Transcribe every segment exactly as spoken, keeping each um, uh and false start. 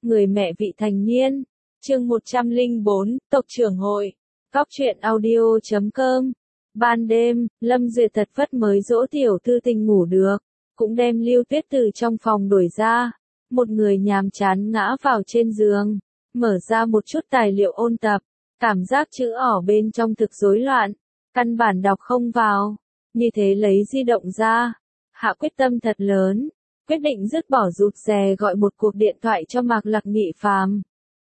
Người mẹ vị thành niên. Chương một trăm lẻ bốn, Tộc trưởng hội. Cóc truyện audio chấm com. Ban đêm, Lâm Duyệt thật vất mới dỗ tiểu thư tình ngủ được, cũng đem Lưu Tuyết từ trong phòng đuổi ra. Một người nhàm chán ngã vào trên giường, mở ra một chút tài liệu ôn tập, cảm giác chữ ỏ bên trong thực rối loạn, căn bản đọc không vào. Như thế lấy di động ra, hạ quyết tâm thật lớn, quyết định dứt bỏ rụt rè gọi một cuộc điện thoại cho Mạc Lạc Nghị Phàm.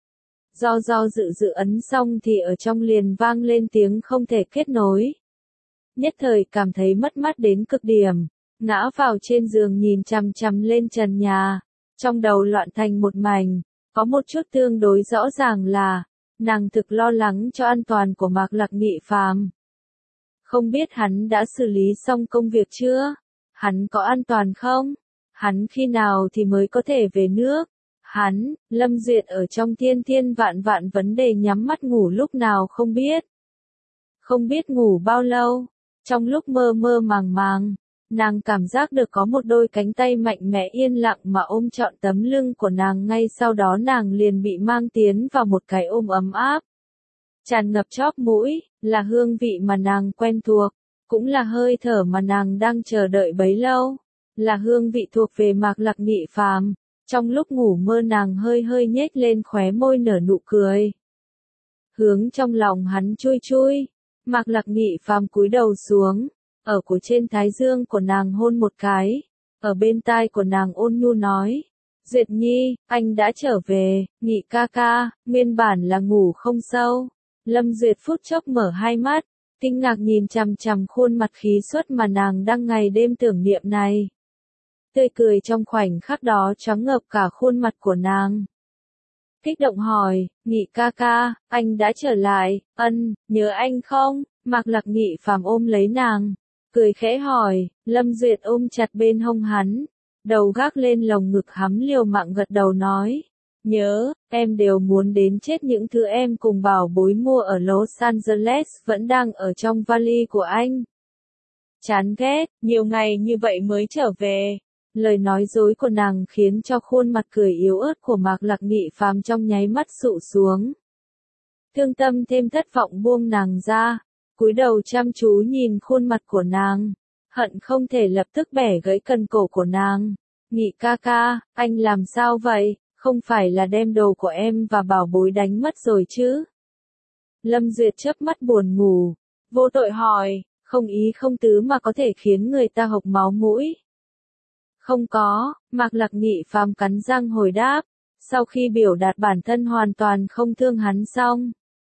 Do do dự dự ấn xong thì ở trong liền vang lên tiếng không thể kết nối. Nhất thời cảm thấy mất mát đến cực điểm, ngã vào trên giường nhìn chằm chằm lên trần nhà, trong đầu loạn thành một mảnh, có một chút tương đối rõ ràng là, nàng thực lo lắng cho an toàn của Mạc Lạc Nghị Phàm. Không biết hắn đã xử lý xong công việc chưa? Hắn có an toàn không? Hắn khi nào thì mới có thể về nước? Hắn, Lâm Duyệt ở trong thiên thiên vạn vạn vấn đề nhắm mắt ngủ lúc nào không biết. Không biết ngủ bao lâu, trong lúc mơ mơ màng màng, nàng cảm giác được có một đôi cánh tay mạnh mẽ yên lặng mà ôm trọn tấm lưng của nàng, ngay sau đó nàng liền bị mang tiến vào một cái ôm ấm áp. Tràn ngập chóp mũi, là hương vị mà nàng quen thuộc, cũng là hơi thở mà nàng đang chờ đợi bấy lâu, là hương vị thuộc về Mạc Lạc Nghị Phàm. Trong lúc ngủ mơ nàng hơi hơi nhếch lên khóe môi nở nụ cười. Hướng trong lòng hắn chui chui, Mạc Lạc Nghị Phàm cúi đầu xuống, ở của trên thái dương của nàng hôn một cái, ở bên tai của nàng ôn nhu nói, Duyệt Nhi, anh đã trở về, Nghị ca ca, nguyên bản là ngủ không sâu. Lâm Duyệt phút chốc mở hai mắt, kinh ngạc nhìn chằm chằm khuôn mặt khí suất mà nàng đang ngày đêm tưởng niệm này. Tươi cười trong khoảnh khắc đó choáng ngợp cả khuôn mặt của nàng. Kích động hỏi, Nghị ca ca, anh đã trở lại, ân, nhớ anh không? Mạc Lạc Nghị Phàm ôm lấy nàng, cười khẽ hỏi. Lâm Duyệt ôm chặt bên hông hắn, đầu gác lên lồng ngực hắm liều mạng gật đầu nói, nhớ, em đều muốn đến chết. Những thứ em cùng bảo bối mua ở Los Angeles vẫn đang ở trong vali của anh. Chán ghét, nhiều ngày như vậy mới trở về. Lời nói dối của nàng khiến cho khuôn mặt cười yếu ớt của Mạc Lạc Nghị Phàm trong nháy mắt sụ xuống. Thương tâm thêm thất vọng buông nàng ra, cúi đầu chăm chú nhìn khuôn mặt của nàng, hận không thể lập tức bẻ gãy cần cổ của nàng. Nghị ca ca, anh làm sao vậy, không phải là đem đồ của em và bảo bối đánh mất rồi chứ? Lâm Duyệt chớp mắt buồn ngủ, vô tội hỏi, không ý không tứ mà có thể khiến người ta hộc máu mũi. Không có, Mạc Lạc Nghị Phàm cắn răng hồi đáp, sau khi biểu đạt bản thân hoàn toàn không thương hắn xong.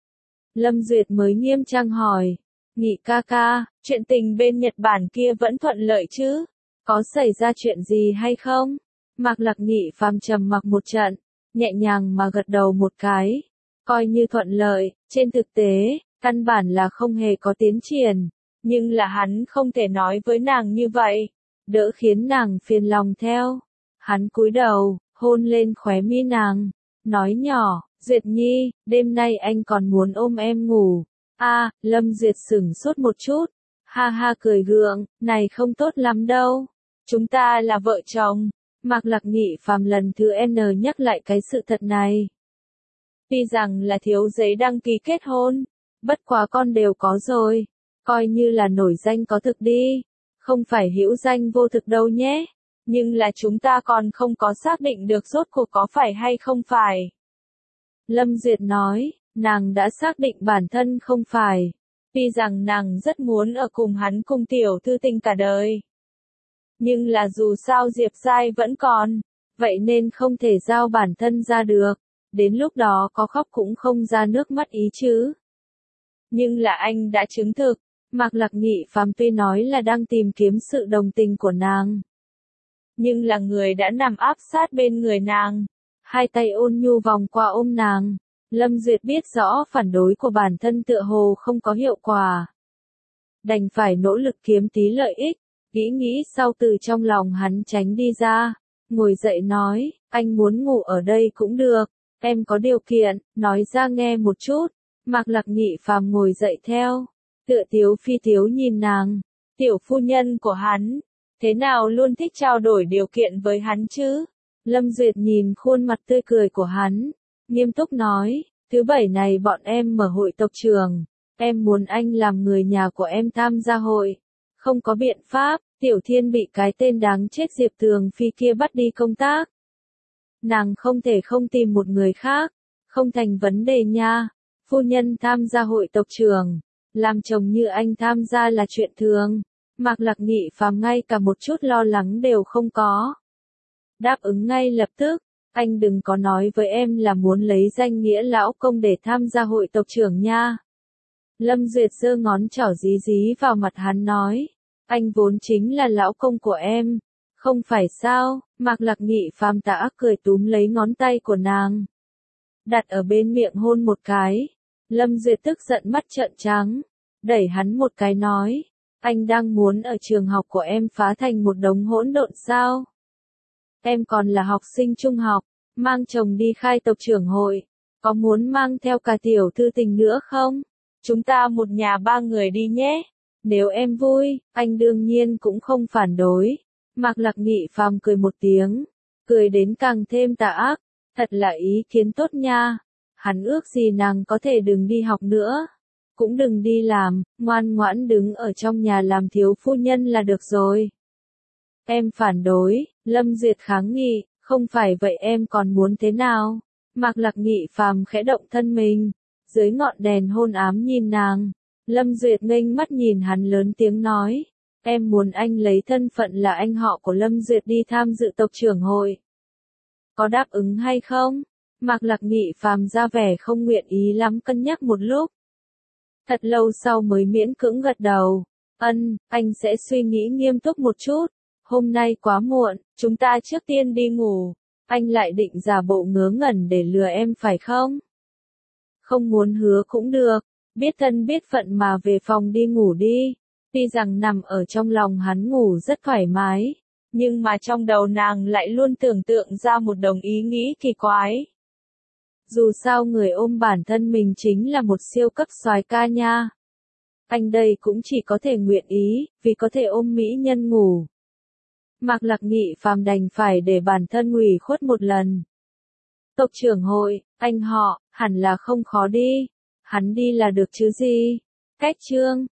Lâm Duyệt mới nghiêm trang hỏi, Nghị ca ca, chuyện tình bên Nhật Bản kia vẫn thuận lợi chứ? Có xảy ra chuyện gì hay không? Mạc Lạc Nghị Phàm trầm mặc một trận, nhẹ nhàng mà gật đầu một cái, coi như thuận lợi, trên thực tế, căn bản là không hề có tiến triển, nhưng là hắn không thể nói với nàng như vậy, đỡ khiến nàng phiền lòng theo. Hắn cúi đầu, hôn lên khóe mi nàng, nói nhỏ, Duyệt Nhi, đêm nay anh còn muốn ôm em ngủ. A, à, Lâm Duyệt sửng sốt một chút, ha ha cười gượng, này không tốt lắm đâu, chúng ta là vợ chồng. Mạc Lạc Nghị Phàm lần thứ N nhắc lại cái sự thật này. Tuy rằng là thiếu giấy đăng ký kết hôn, bất quá con đều có rồi, coi như là nổi danh có thực đi, không phải hữu danh vô thực đâu nhé, nhưng là chúng ta còn không có xác định được rốt cuộc có phải hay không phải. Lâm Duyệt nói, nàng đã xác định bản thân không phải, tuy rằng nàng rất muốn ở cùng hắn cùng tiểu thư tình cả đời. Nhưng là dù sao Diệp Giai vẫn còn, vậy nên không thể giao bản thân ra được, đến lúc đó có khóc cũng không ra nước mắt ý chứ. Nhưng là anh đã chứng thực, Mạc Lạc Nghị Phàm tuy nói là đang tìm kiếm sự đồng tình của nàng, nhưng là người đã nằm áp sát bên người nàng, hai tay ôn nhu vòng qua ôm nàng. Lâm Duyệt biết rõ phản đối của bản thân tựa hồ không có hiệu quả, đành phải nỗ lực kiếm tí lợi ích. Nghĩ nghĩ sau từ trong lòng hắn tránh đi ra, ngồi dậy nói, anh muốn ngủ ở đây cũng được, em có điều kiện, nói ra nghe một chút. Mạc Lạc Nghị Phàm ngồi dậy theo, tựa tiếu phi tiếu nhìn nàng, tiểu phu nhân của hắn, thế nào luôn thích trao đổi điều kiện với hắn chứ? Lâm Duyệt nhìn khuôn mặt tươi cười của hắn, nghiêm túc nói, thứ bảy này bọn em mở hội tộc trưởng, em muốn anh làm người nhà của em tham gia hội. Không có biện pháp, Tiểu Thiên bị cái tên đáng chết Diệp Tường Phi kia bắt đi công tác. Nàng không thể không tìm một người khác, không thành vấn đề nha. Phu nhân tham gia hội tộc trưởng, làm chồng như anh tham gia là chuyện thường. Mạc Lạc Nghị Phàm ngay cả một chút lo lắng đều không có. Đáp ứng ngay lập tức, anh đừng có nói với em là muốn lấy danh nghĩa lão công để tham gia hội tộc trưởng nha. Lâm Duyệt giơ ngón trỏ dí dí vào mặt hắn nói, anh vốn chính là lão công của em, không phải sao? Mạc Lạc Nghị Phàm tà ác cười túm lấy ngón tay của nàng, đặt ở bên miệng hôn một cái. Lâm Duyệt tức giận mắt trợn trắng, đẩy hắn một cái nói, anh đang muốn ở trường học của em phá thành một đống hỗn độn sao? Em còn là học sinh trung học, mang chồng đi khai tộc trưởng hội, có muốn mang theo cả tiểu thư tình nữa không? Chúng ta một nhà ba người đi nhé. Nếu em vui, anh đương nhiên cũng không phản đối. Mạc Lạc Nghị Phàm cười một tiếng, cười đến càng thêm tà ác, thật là ý kiến tốt nha. Hắn ước gì nàng có thể đừng đi học nữa, cũng đừng đi làm, ngoan ngoãn đứng ở trong nhà làm thiếu phu nhân là được rồi. Em phản đối, Lâm Duyệt kháng nghị, không phải vậy em còn muốn thế nào? Mạc Lạc Nghị Phàm khẽ động thân mình, dưới ngọn đèn hôn ám nhìn nàng. Lâm Duyệt nghênh mắt nhìn hắn lớn tiếng nói, em muốn anh lấy thân phận là anh họ của Lâm Duyệt đi tham dự tộc trưởng hội. Có đáp ứng hay không? Mạc Lạc Nghị Phàm ra vẻ không nguyện ý lắm, cân nhắc một lúc. Thật lâu sau mới miễn cưỡng gật đầu, ân, anh sẽ suy nghĩ nghiêm túc một chút. Hôm nay quá muộn, chúng ta trước tiên đi ngủ. Anh lại định giả bộ ngớ ngẩn để lừa em phải không? Không muốn hứa cũng được, biết thân biết phận mà về phòng đi ngủ đi. Tuy rằng nằm ở trong lòng hắn ngủ rất thoải mái, nhưng mà trong đầu nàng lại luôn tưởng tượng ra một đồng ý nghĩ kỳ quái. Dù sao người ôm bản thân mình chính là một siêu cấp soái ca nha. Anh đây cũng chỉ có thể nguyện ý, vì có thể ôm mỹ nhân ngủ. Mạc Lạc Nghị Phàm đành phải để bản thân ủy khuất một lần. Tộc trưởng hội, anh họ, hẳn là không khó đi. Hắn đi là được chứ gì. Cách chương